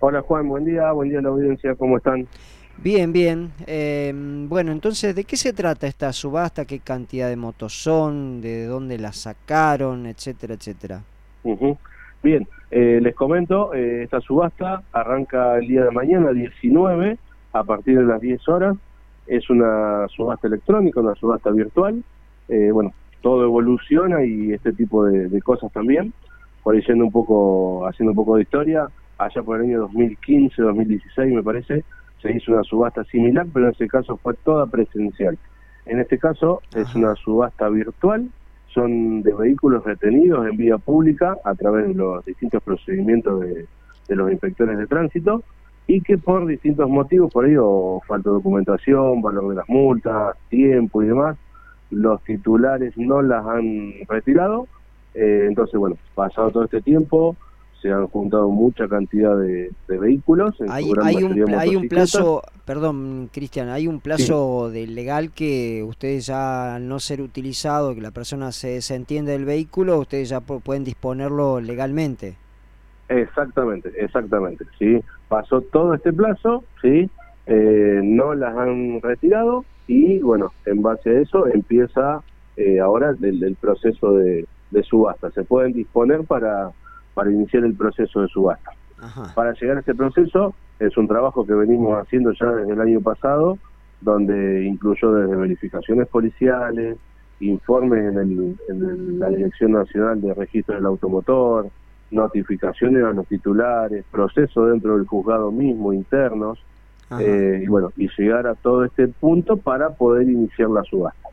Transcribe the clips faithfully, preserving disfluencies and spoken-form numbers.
Hola Juan, buen día, buen día a la audiencia, ¿cómo están? Bien, bien. Eh, bueno, entonces, ¿de qué se trata esta subasta? ¿Qué cantidad de motos son? ¿De dónde la sacaron? Etcétera, etcétera. Ujú. Bien, eh, les comento, eh, esta subasta arranca el día de mañana, diecinueve, a partir de las diez horas. Es una subasta electrónica, una subasta virtual. Eh, bueno, todo evoluciona y este tipo de, de cosas también. Por ahí yendo un poco, haciendo un poco de historia, allá por el año dos mil quince, dos mil dieciséis me parece, se hizo una subasta similar, pero en ese caso fue toda presencial. En este caso es una Ajá. subasta virtual. Son de vehículos retenidos en vía pública a través de los distintos procedimientos de, de los inspectores de tránsito, y que por distintos motivos, por ello falta de documentación, valor de las multas, tiempo y demás, los titulares no las han retirado. Eh, entonces, bueno, pasado todo este tiempo, se han juntado mucha cantidad de, de vehículos, en su Hay, gran hay un, mayoría pla- hay un motocicletas. plazo, perdón, Cristian, hay un Sí, plazo de legal que ustedes ya al no ser utilizado, que la persona se desentiende del vehículo, ustedes ya pu- pueden disponerlo legalmente. exactamente, exactamente, sí. Pasó todo este plazo, sí, eh, no las han retirado y bueno, en base a eso empieza eh, ahora el, el proceso de, de subasta. Se pueden disponer para, para iniciar el proceso de subasta. Ajá. Para llegar a ese proceso es un trabajo que venimos haciendo ya desde el año pasado, donde incluyó desde verificaciones policiales, informes en, el, en el, la Dirección Nacional de Registro del Automotor, notificaciones a los titulares, proceso dentro del juzgado mismo, internos, Ajá. eh, y bueno, y llegar a todo este punto para poder iniciar la subasta.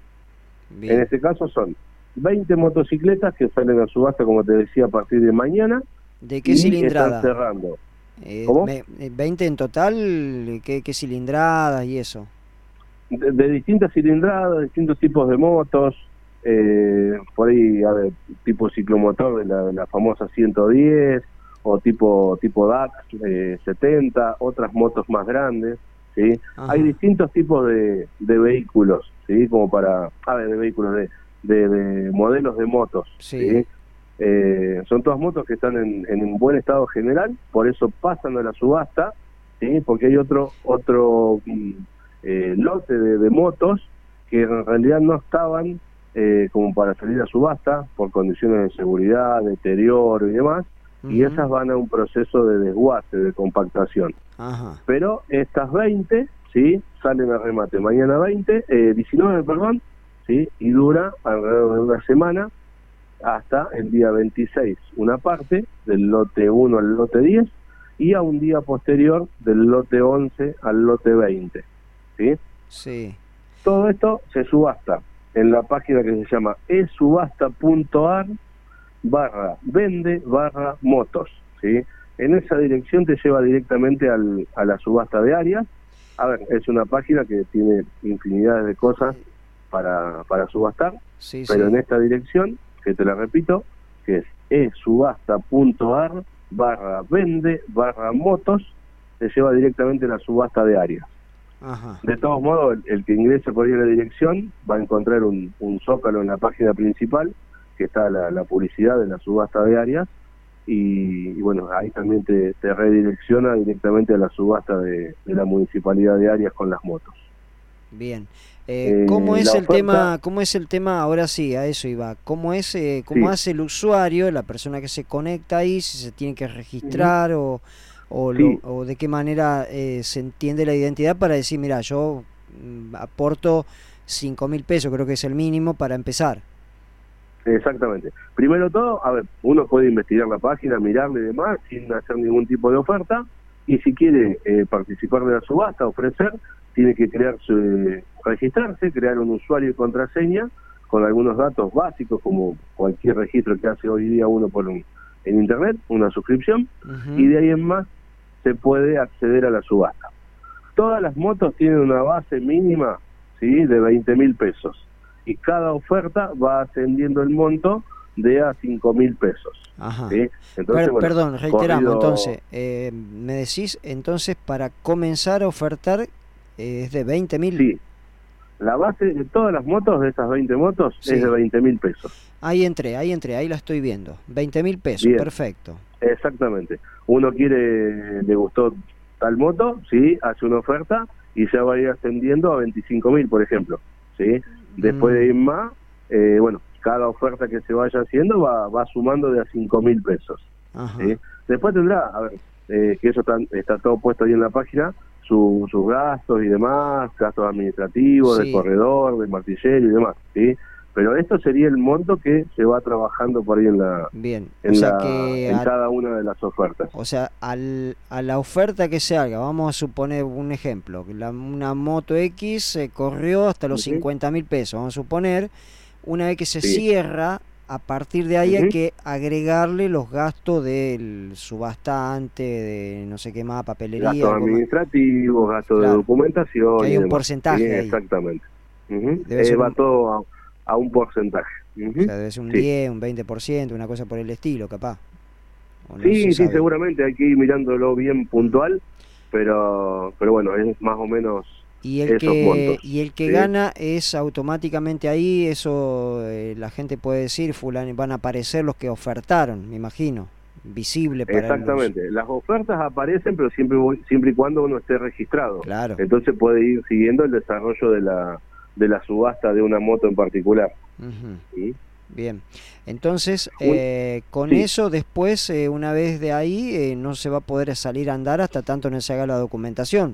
En Bien. este caso son veinte motocicletas que salen a subasta, como te decía, a partir de mañana, ¿De qué y están cilindrada? cerrando. Eh, ¿Cómo? me- eh, ¿veinte en total? ¿Qué, qué cilindradas y eso? De, de distintas cilindradas, distintos tipos de motos, eh, por ahí, a ver, tipo ciclomotor de la, de la famosa ciento diez, o tipo tipo D A X eh, setenta, otras motos más grandes, ¿sí? Hay Ajá. distintos tipos de, de vehículos, ¿sí? Como para, a ver, de vehículos, de, de, de modelos de motos, Sí. ¿sí? Eh, son todas motos que están en, en un buen estado general, por eso pasan a la subasta, ¿sí? Porque hay otro otro mm, eh, lote de, de motos que en realidad no estaban eh, como para salir a subasta por condiciones de seguridad, deterioro y demás, y Ujú. esas van a un proceso de desguace, de compactación. Ajá. Pero estas veinte, ¿sí? Salen a remate mañana veinte, eh, diecinueve, perdón, ¿sí? Y dura alrededor de una semana hasta el día veintiséis, una parte del lote uno al lote diez, y a un día posterior del lote once al lote veinte, ¿sí? Sí. Todo esto se subasta en la página que se llama esubasta.ar barra vende barra motos, ¿sí? En esa dirección te lleva directamente al, a la subasta de áreas. A ver, es una página que tiene infinidad de cosas para, para subastar, Sí, pero sí. en esta dirección, que te la repito, que es esubasta.ar barra vende barra motos, te lleva directamente a la subasta de áreas. Ajá. De todos modos, el, el que ingrese por ahí a la dirección va a encontrar un, un zócalo en la página principal, que está la, la publicidad de la subasta de áreas, y, y bueno, ahí también te, te redirecciona directamente a la subasta de, de la municipalidad de Arias con las motos. Bien. Eh, ¿cómo Eh, es la el oferta, tema? ¿Cómo es el tema? Ahora sí, a eso iba. ¿Cómo es, eh, cómo sí, hace el usuario, la persona que se conecta ahí, si se tiene que ujú, registrar o, o, lo, sí, o de qué manera eh, se entiende la identidad para decir, mira, yo mm, aporto cinco mil pesos, creo que es el mínimo para empezar. exactamente. Primero todo, a ver, uno puede investigar la página, mirarle y demás, sin hacer ningún tipo de oferta, y si quiere eh, participar de la subasta, ofrecer, tiene que crearse, registrarse, crear un usuario y contraseña con algunos datos básicos, como cualquier registro que hace hoy día uno por un, en internet, una suscripción, y Ujú. de ahí en más se puede acceder a la subasta. Todas las motos tienen una base mínima, ¿sí?, de veinte mil pesos, y cada oferta va ascendiendo el monto de a cinco mil pesos, Ajá. ¿sí? Entonces, Per- bueno, perdón, reiteramos, corrido, entonces, eh, me decís, entonces, para comenzar a ofertar eh, es de veinte mil. sí, La base de todas las motos, de esas veinte motos, sí, es de veinte mil pesos. Ahí entré, ahí entré, ahí la estoy viendo. veinte mil pesos, bien, perfecto. Exactamente. Uno quiere, le gustó tal moto, sí, hace una oferta y ya va a ir ascendiendo a veinticinco mil, por ejemplo, sí. Después mm. de ir más, eh, bueno, cada oferta que se vaya haciendo va, va sumando de a cinco mil pesos. ¿Sí? Después tendrá, a ver, eh, que eso está, está todo puesto ahí en la página, su, sus gastos y demás, gastos administrativos, sí, de corredor, de martillero y demás, ¿sí? Pero esto sería el monto que se va trabajando por ahí en la bien, en, o sea la, que en al, cada una de las ofertas. O sea, al, a la oferta que se haga, vamos a suponer un ejemplo, que la, una Moto X se corrió hasta los uh-huh. cincuenta mil pesos, vamos a suponer, una vez que se sí. cierra, a partir de ahí uh-huh. hay que agregarle los gastos del subastante, de no sé qué más, papelería. Gastos administrativos, gastos claro. de documentación. Que hay y un demás. porcentaje sí, ahí. Exactamente. Uh-huh. eh, va un... todo a, a un porcentaje. Uh-huh. O sea, debe ser un sí. diez, un veinte por ciento, una cosa por el estilo, capaz. No sí, sí, seguramente hay que ir mirándolo bien puntual, pero pero bueno, es más o menos y el esos que montos. Y el que ¿sí? gana es automáticamente ahí, eso eh, la gente puede decir, fulano, van a aparecer los que ofertaron, me imagino, visible para Exactamente, los... las ofertas aparecen, pero siempre siempre y cuando uno esté registrado. Claro. Entonces puede ir siguiendo el desarrollo de la de la subasta de una moto en particular. Uh-huh. ¿Sí? Bien, entonces eh, con sí. eso después, eh, una vez de ahí, eh, no se va a poder salir a andar hasta tanto no se haga la documentación.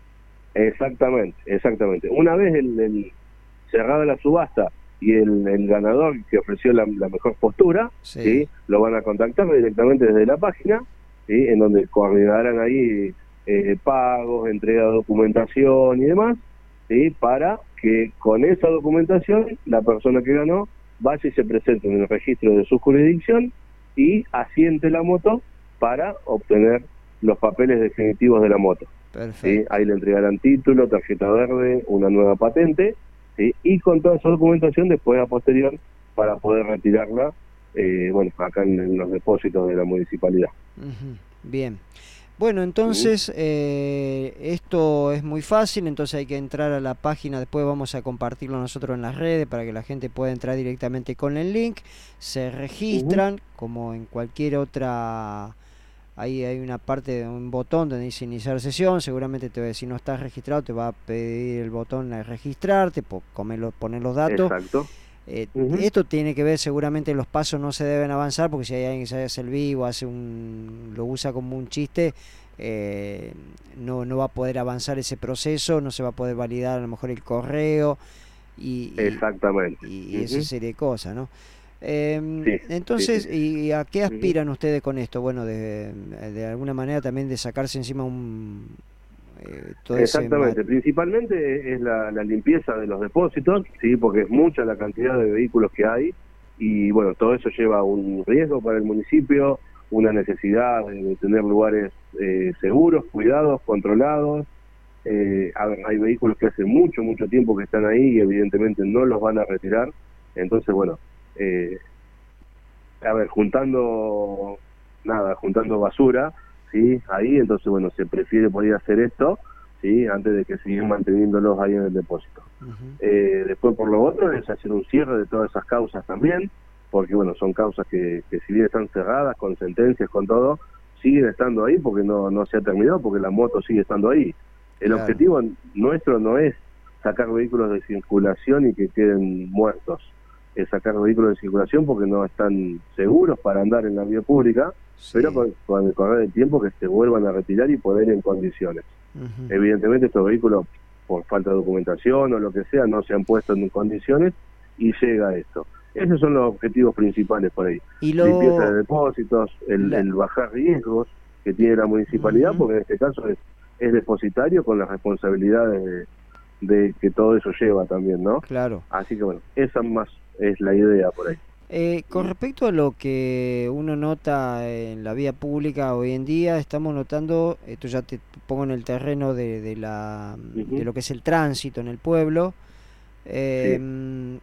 Exactamente, exactamente. Una vez el, el cerrada la subasta y el, el ganador que ofreció la, la mejor postura, sí. ¿sí? lo van a contactar directamente desde la página, ¿sí? en donde coordinarán ahí eh, pagos, entrega de documentación y demás, ¿sí? para que con esa documentación la persona que ganó vaya y se presente en el registro de su jurisdicción y asiente la moto para obtener los papeles definitivos de la moto. ¿Sí? Ahí le entregarán título, tarjeta verde, una nueva patente, ¿sí? y con toda esa documentación después a posterior para poder retirarla eh, bueno, acá en, en los depósitos de la municipalidad. Uh-huh. Bien. Bueno, entonces eh, esto es muy fácil, entonces hay que entrar a la página, después vamos a compartirlo nosotros en las redes para que la gente pueda entrar directamente con el link, se registran, uh-huh. como en cualquier otra, ahí hay una parte, un botón donde dice iniciar sesión, seguramente te va a decir no estás registrado, te va a pedir el botón de registrarte, poner los datos. Exacto. Eh, uh-huh. Esto tiene que ver, seguramente los pasos no se deben avanzar porque si hay alguien que se hace el vivo, hace un, lo usa como un chiste, eh, no, no va a poder avanzar ese proceso, no se va a poder validar a lo mejor el correo y, exactamente y, y uh-huh. esa serie de cosas, ¿no? Eh, sí, entonces, sí, sí. ¿y a qué aspiran uh-huh. ustedes con esto? Bueno, de, de alguna manera también de sacarse encima un... Eh, todo Exactamente, ese... principalmente es la, la limpieza de los depósitos, sí, porque es mucha la cantidad de vehículos que hay y bueno, todo eso lleva un riesgo para el municipio, una necesidad de, de tener lugares eh, seguros, cuidados, controlados. Eh, a ver, hay vehículos que hace mucho, mucho tiempo que están ahí y evidentemente no los van a retirar, entonces bueno, eh, a ver, juntando nada, juntando basura, ¿sí? Ahí, entonces, bueno, se prefiere poder hacer esto, ¿sí? Antes de que sigan manteniéndolos ahí en el depósito. Uh-huh. Eh, después, por lo otro, es hacer un cierre de todas esas causas también, porque, bueno, son causas que, que si bien están cerradas, con sentencias, con todo, siguen estando ahí porque no, no se ha terminado, porque la moto sigue estando ahí. El claro. objetivo nuestro no es sacar vehículos de circulación y que queden muertos, es sacar vehículos de circulación porque no están seguros para andar en la vía pública, sí. pero con, con el correr del tiempo que se vuelvan a retirar y poder ir en condiciones. Uh-huh. Evidentemente estos vehículos, por falta de documentación o lo que sea, no se han puesto en condiciones y llega esto. Esos son los objetivos principales por ahí. ¿Y lo... Limpieza de depósitos, el, la... el bajar riesgos que tiene la municipalidad, uh-huh. porque en este caso es, es depositario con las responsabilidades de, de que todo eso lleva también, ¿no? Claro. Así que bueno, esa más es la idea por ahí. Eh, con respecto a lo que uno nota en la vía pública hoy en día, estamos notando, esto ya te pongo en el terreno de, de, la, uh-huh. de lo que es el tránsito en el pueblo, eh, sí.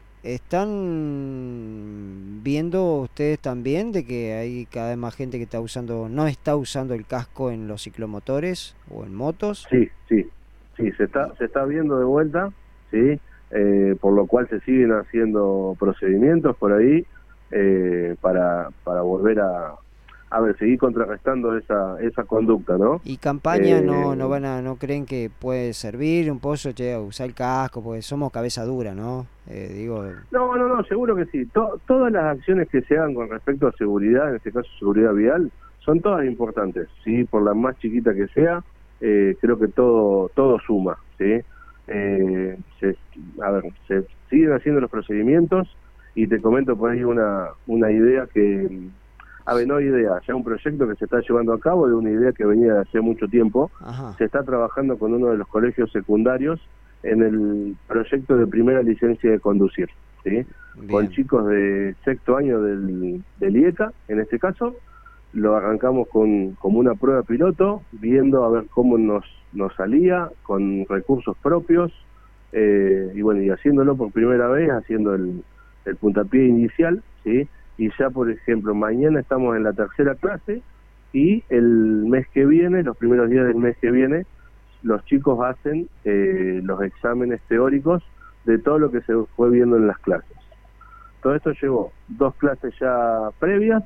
¿están viendo ustedes también de que hay cada vez más gente que está usando, no está usando el casco en los ciclomotores o en motos? Sí, sí, sí, se está, se está viendo de vuelta, sí. eh, por lo cual se siguen haciendo procedimientos por ahí eh, para, para volver a, a ver, seguir contrarrestando esa esa conducta, ¿no? Y campaña Eh, no no van a no creen que puede servir un pozo, che, usar el casco, porque somos cabeza dura, ¿no? Eh, digo. No, no, no, seguro que sí. To- todas las acciones que se hagan con respecto a seguridad, en este caso seguridad vial, son todas importantes, sí, por la más chiquita que sea, eh, creo que todo todo suma, sí. Eh, se, a ver, se siguen haciendo los procedimientos y te comento por ahí una una idea que A ver, no idea, ya un proyecto que se está llevando a cabo de una idea que venía de hace mucho tiempo. Ajá. Se está trabajando con uno de los colegios secundarios en el proyecto de primera licencia de conducir, ¿sí? Con chicos de sexto año del, del I E C A, en este caso, lo arrancamos con como una prueba piloto, viendo a ver cómo nos, nos salía, con recursos propios, eh, y bueno, y haciéndolo por primera vez, haciendo el, el puntapié inicial, ¿sí? Y ya, por ejemplo, mañana estamos en la tercera clase y el mes que viene, los primeros días del mes que viene, los chicos hacen eh, los exámenes teóricos de todo lo que se fue viendo en las clases. Todo esto llevó dos clases ya previas,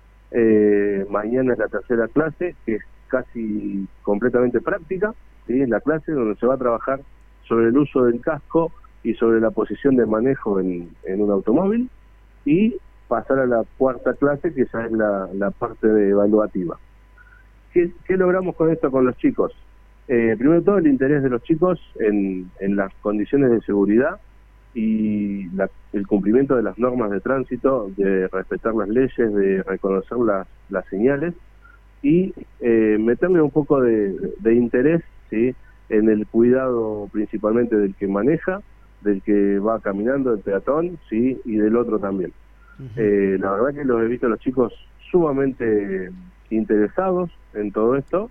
eh, mañana es la tercera clase, que es casi completamente práctica, ¿sí? Es la clase donde se va a trabajar sobre el uso del casco y sobre la posición de manejo en, en un automóvil, y pasar a la cuarta clase, que ya es la, la parte de evaluativa. ¿Qué, ¿Qué logramos con esto con los chicos? Eh, primero de todo, el interés de los chicos en, en las condiciones de seguridad y la, el cumplimiento de las normas de tránsito, de respetar las leyes, de reconocer las, las señales y eh, meterle un poco de, de interés, ¿sí?, en el cuidado principalmente del que maneja, del que va caminando, del peatón, ¿sí?, y del otro también. Uh-huh. Eh, la verdad que los he visto a los chicos sumamente interesados en todo esto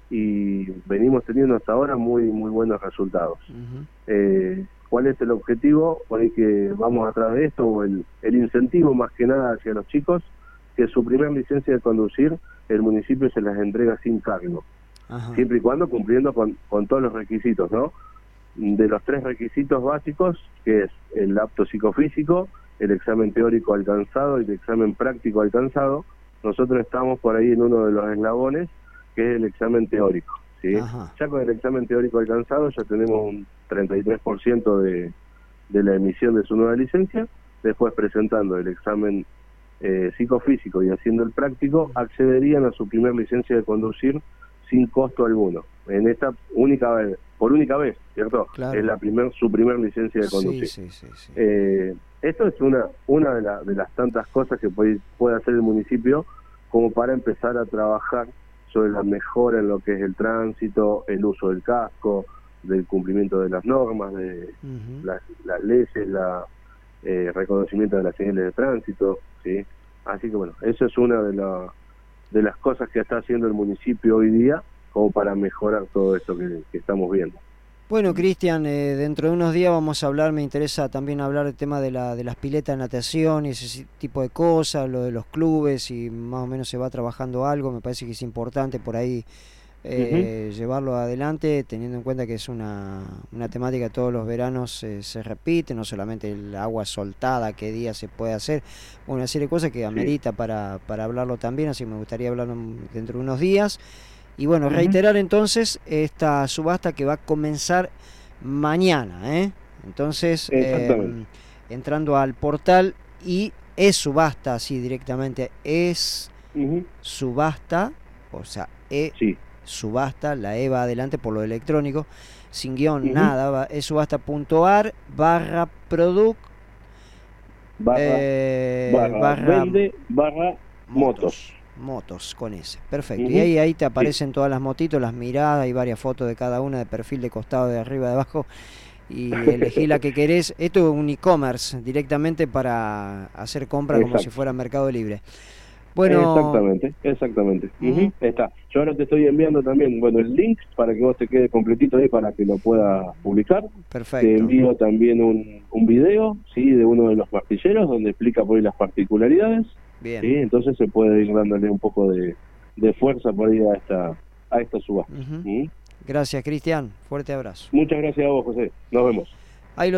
y venimos teniendo hasta ahora muy muy buenos resultados. Uh-huh. Eh, ¿Cuál es el objetivo? Por ahí que vamos atrás de esto, o el, el incentivo más que nada hacia los chicos, que su primer licencia de conducir el municipio se las entrega sin cargo. Uh-huh. Siempre y cuando cumpliendo con, con todos los requisitos, ¿no? De los tres requisitos básicos, que es el apto psicofísico, el examen teórico alcanzado y el examen práctico alcanzado, nosotros estamos por ahí en uno de los eslabones, que es el examen teórico, ¿sí? Ajá. Ya con el examen teórico alcanzado ya tenemos un treinta y tres por ciento de, de la emisión de su nueva licencia. Después, presentando el examen eh, psicofísico y haciendo el práctico, accederían a su primer licencia de conducir sin costo alguno, en esta única vez, por única vez, ¿cierto? Claro. Es la primer, su primer licencia de conducir. Sí, sí, sí, sí. Eh, esto es una una de, la, de las tantas cosas que puede, puede hacer el municipio como para empezar a trabajar sobre la mejora en lo que es el tránsito, el uso del casco, del cumplimiento de las normas, de uh-huh. las, las leyes, la eh, reconocimiento de las señales de tránsito, ¿sí? Así que bueno, eso es una de las de las cosas que está haciendo el municipio hoy día como para mejorar todo esto que, que estamos viendo. Bueno, Cristian, eh, dentro de unos días vamos a hablar, me interesa también hablar del tema de, la, de las piletas de natación y ese tipo de cosas, lo de los clubes, y más o menos se va trabajando algo, me parece que es importante por ahí eh, uh-huh. llevarlo adelante, teniendo en cuenta que es una, una temática que todos los veranos eh, se repite, no solamente el agua soltada, qué día se puede hacer, una serie de cosas que amerita sí. para, para hablarlo también, así que me gustaría hablarlo dentro de unos días. Y bueno, uh-huh. reiterar entonces esta subasta que va a comenzar mañana, ¿eh? Entonces, eh, entrando al portal, y es subasta, así directamente, es uh-huh. subasta, o sea, e sí. subasta, la E va adelante por lo electrónico, sin guión, uh-huh. nada, va, es subasta.ar barra product barra, eh, barra, barra vende barra motos. motos. Motos con ese, perfecto. Uh-huh. Y ahí, ahí te aparecen sí. todas las motitos, las miradas, hay varias fotos de cada una, de perfil, de costado, de arriba, de abajo, y elegí la que querés. Esto es un e-commerce directamente para hacer compra. Exacto. Como si fuera Mercado Libre. Bueno, exactamente, exactamente. Uh-huh. Está. Yo ahora te estoy enviando también, bueno, el link para que vos te quede completito ahí para que lo puedas publicar. Perfecto. Te envío también un, un video, sí, de uno de los martilleros donde explica por ahí las particularidades. Bien. Sí, entonces se puede ir dándole un poco de, de fuerza por ahí a esta a esta subasta. Uh-huh. ¿Mm? Gracias, Cristian. Fuerte abrazo. Muchas gracias a vos, José. Nos vemos.